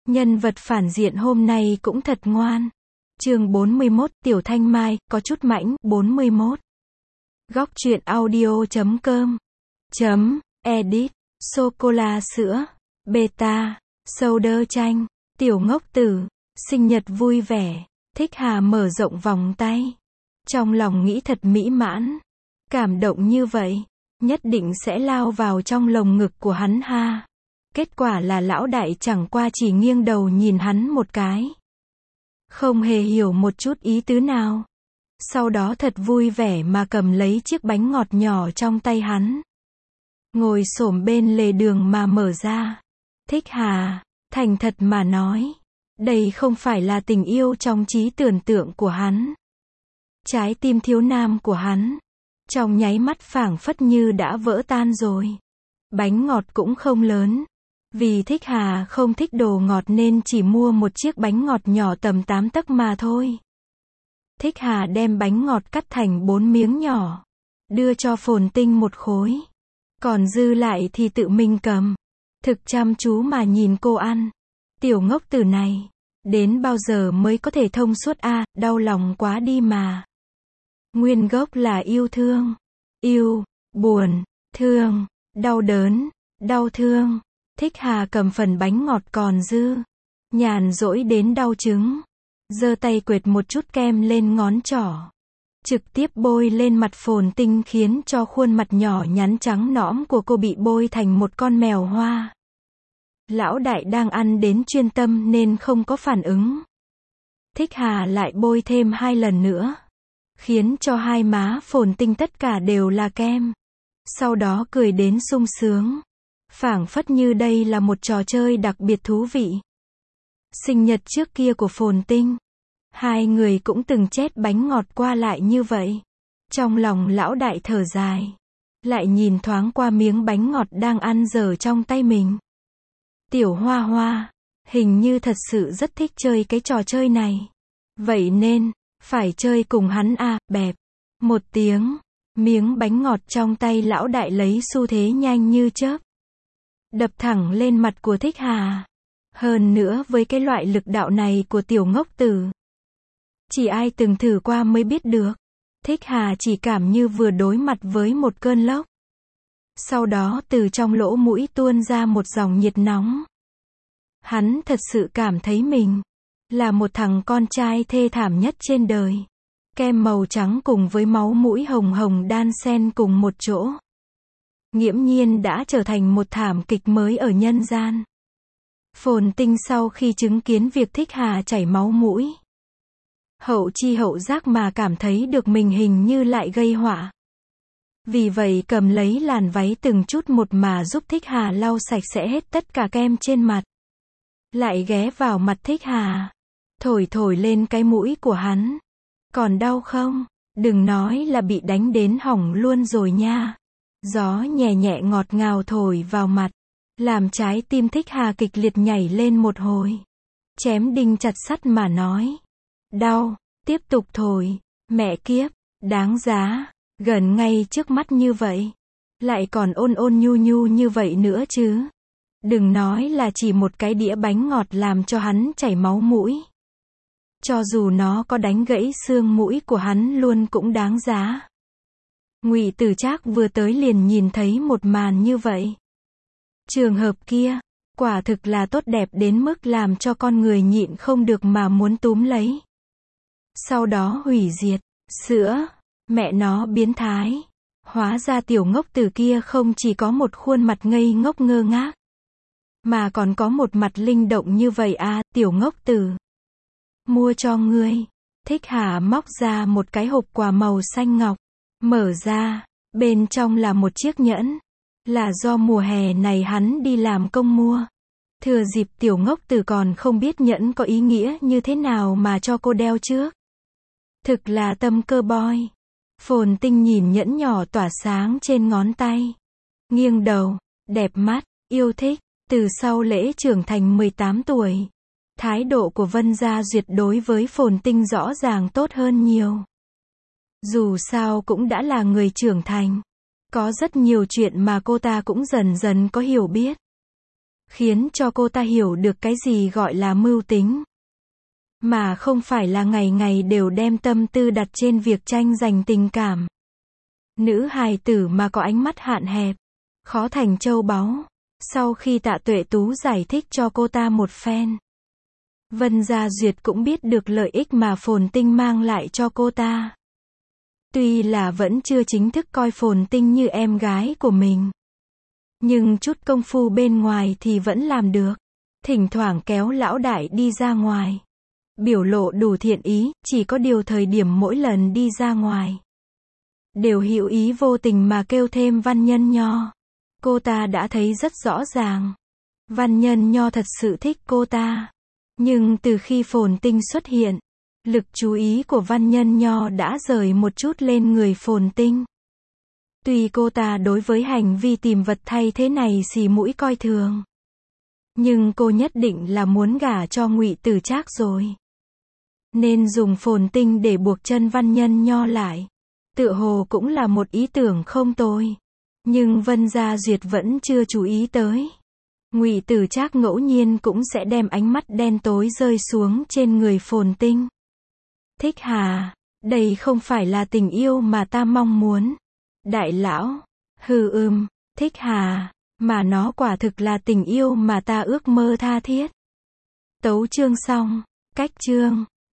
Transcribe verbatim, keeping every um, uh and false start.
Nhân vật phản diện hôm nay cũng thật ngoan. Chương bốn mươi mốt, Tiểu Thanh Mai, có chút mãnh, bốn mươi mốt. Góc truyện audio chấm com chấm edit, sô-cô-la sữa, beta, soda chanh, tiểu ngốc tử, sinh nhật vui vẻ, Thích Hà mở rộng vòng tay. Trong lòng nghĩ thật mỹ mãn. Cảm động như vậy, nhất định sẽ lao vào trong lồng ngực của hắn ha. Kết quả là lão đại chẳng qua chỉ nghiêng đầu nhìn hắn một cái. Không hề hiểu một chút ý tứ nào. Sau đó thật vui vẻ mà cầm lấy chiếc bánh ngọt nhỏ trong tay hắn. Ngồi xổm bên lề đường mà mở ra. Thích Hà, thành thật mà nói. Đây không phải là tình yêu trong trí tưởng tượng của hắn. Trái tim thiếu nam của hắn. Trong nháy mắt phảng phất như đã vỡ tan rồi. Bánh ngọt cũng không lớn. Vì Thích Hà không thích đồ ngọt nên chỉ mua một chiếc bánh ngọt nhỏ tầm tám tấc mà thôi. Thích Hà đem bánh ngọt cắt thành bốn miếng nhỏ. Đưa cho Phồn Tinh một khối. Còn dư lại thì tự mình cầm. Thực chăm chú mà nhìn cô ăn. Tiểu ngốc tử này. Đến bao giờ mới có thể thông suốt a à, đau lòng quá đi mà. Nguyên gốc là yêu thương. Yêu, buồn, thương, đau đớn, đau thương. Thích Hà cầm phần bánh ngọt còn dư. Nhàn rỗi đến đau trứng. Giơ tay quệt một chút kem lên ngón trỏ. Trực tiếp bôi lên mặt Phồn Tinh khiến cho khuôn mặt nhỏ nhắn trắng nõm của cô bị bôi thành một con mèo hoa. Lão đại đang ăn đến chuyên tâm nên không có phản ứng. Thích Hà lại bôi thêm hai lần nữa. Khiến cho hai má Phồn Tinh tất cả đều là kem. Sau đó cười đến sung sướng. Phảng phất như đây là một trò chơi đặc biệt thú vị. Sinh nhật trước kia của Phồn Tinh. Hai người cũng từng chét bánh ngọt qua lại như vậy. Trong lòng lão đại thở dài. Lại nhìn thoáng qua miếng bánh ngọt đang ăn dở trong tay mình. Tiểu Hoa Hoa, hình như thật sự rất thích chơi cái trò chơi này. Vậy nên, phải chơi cùng hắn à, bẹp. Một tiếng, miếng bánh ngọt trong tay lão đại lấy xu thế nhanh như chớp. Đập thẳng lên mặt của Thích Hà. Hơn nữa với cái loại lực đạo này của tiểu ngốc tử. Chỉ ai từng thử qua mới biết được. Thích Hà chỉ cảm như vừa đối mặt với một cơn lốc. Sau đó từ trong lỗ mũi tuôn ra một dòng nhiệt nóng. Hắn thật sự cảm thấy mình là một thằng con trai thê thảm nhất trên đời. Kem màu trắng cùng với máu mũi hồng hồng đan xen cùng một chỗ. Nghiễm nhiên đã trở thành một thảm kịch mới ở nhân gian. Phồn Tinh sau khi chứng kiến việc Thích Hà chảy máu mũi. Hậu chi hậu giác mà cảm thấy được mình hình như lại gây họa. Vì vậy cầm lấy làn váy từng chút một mà giúp Thích Hà lau sạch sẽ hết tất cả kem trên mặt. Lại ghé vào mặt Thích Hà. Thổi thổi lên cái mũi của hắn. Còn đau không? Đừng nói là bị đánh đến hỏng luôn rồi nha. Gió nhẹ nhẹ ngọt ngào thổi vào mặt. Làm trái tim Thích Hà kịch liệt nhảy lên một hồi. Chém đinh chặt sắt mà nói. Đau, tiếp tục thổi. Mẹ kiếp, đáng giá. Gần ngay trước mắt như vậy. Lại còn ôn ôn nhu nhu như vậy nữa chứ. Đừng nói là chỉ một cái đĩa bánh ngọt làm cho hắn chảy máu mũi. Cho dù nó có đánh gãy xương mũi của hắn luôn cũng đáng giá. Ngụy Tử Trác vừa tới liền nhìn thấy một màn như vậy. Trường hợp kia, quả thực là tốt đẹp đến mức làm cho con người nhịn không được mà muốn túm lấy. Sau đó hủy diệt, sữa, mẹ nó biến thái. Hóa ra tiểu ngốc tử kia không chỉ có một khuôn mặt ngây ngốc ngơ ngác. Mà còn có một mặt linh động như vậy à, tiểu ngốc tử. Mua cho ngươi. Thích Hà móc ra một cái hộp quà màu xanh ngọc. Mở ra, bên trong là một chiếc nhẫn. Là do mùa hè này hắn đi làm công mua. Thừa dịp tiểu ngốc tử còn không biết nhẫn có ý nghĩa như thế nào mà cho cô đeo trước. Thực là tâm cơ boy. Phồn Tinh nhìn nhẫn nhỏ tỏa sáng trên ngón tay. Nghiêng đầu, đẹp mắt, yêu thích. Từ sau lễ trưởng thành mười tám tuổi. Thái độ của Vân Gia Duyệt đối với Phồn Tinh rõ ràng tốt hơn nhiều. Dù sao cũng đã là người trưởng thành. Có rất nhiều chuyện mà cô ta cũng dần dần có hiểu biết. khiến cho cô ta hiểu được cái gì gọi là mưu tính. Mà không phải là ngày ngày đều đem tâm tư đặt trên việc tranh giành tình cảm. Nữ hài tử mà có ánh mắt hạn hẹp, khó thành châu báu. Sau khi Tạ Tuệ Tú giải thích cho cô ta một phen, Vân Gia Duyệt cũng biết được lợi ích mà Phồn Tinh mang lại cho cô ta. Tuy là vẫn chưa chính thức coi Phồn Tinh như em gái của mình, nhưng chút công phu bên ngoài thì vẫn làm được. Thỉnh thoảng kéo lão đại đi ra ngoài, biểu lộ đủ thiện ý, chỉ có điều thời điểm mỗi lần đi ra ngoài, đều hữu ý vô tình mà kêu thêm Văn Nhân Nho. Cô ta đã thấy rất rõ ràng, Văn Nhân Nho thật sự thích cô ta. Nhưng từ khi Phồn Tinh xuất hiện, lực chú ý của Văn Nhân Nho đã rời một chút lên người Phồn Tinh. Tuy cô ta đối với hành vi tìm vật thay thế này xì mũi coi thường, nhưng cô nhất định là muốn gả cho Ngụy Tử Trác rồi. Nên dùng Phồn Tinh để buộc chân Văn Nhân Nho lại, tựa hồ cũng là một ý tưởng không tồi. Nhưng Vân Gia Duyệt vẫn chưa chú ý tới. Ngụy Tử Trác ngẫu nhiên cũng sẽ đem ánh mắt đen tối rơi xuống trên người Phồn Tinh. Thích hà, đây không phải là tình yêu mà ta mong muốn. Đại lão, hừ ừm, thích hà, mà nó quả thực là tình yêu mà ta ước mơ tha thiết. Tấu chương xong, cách chương.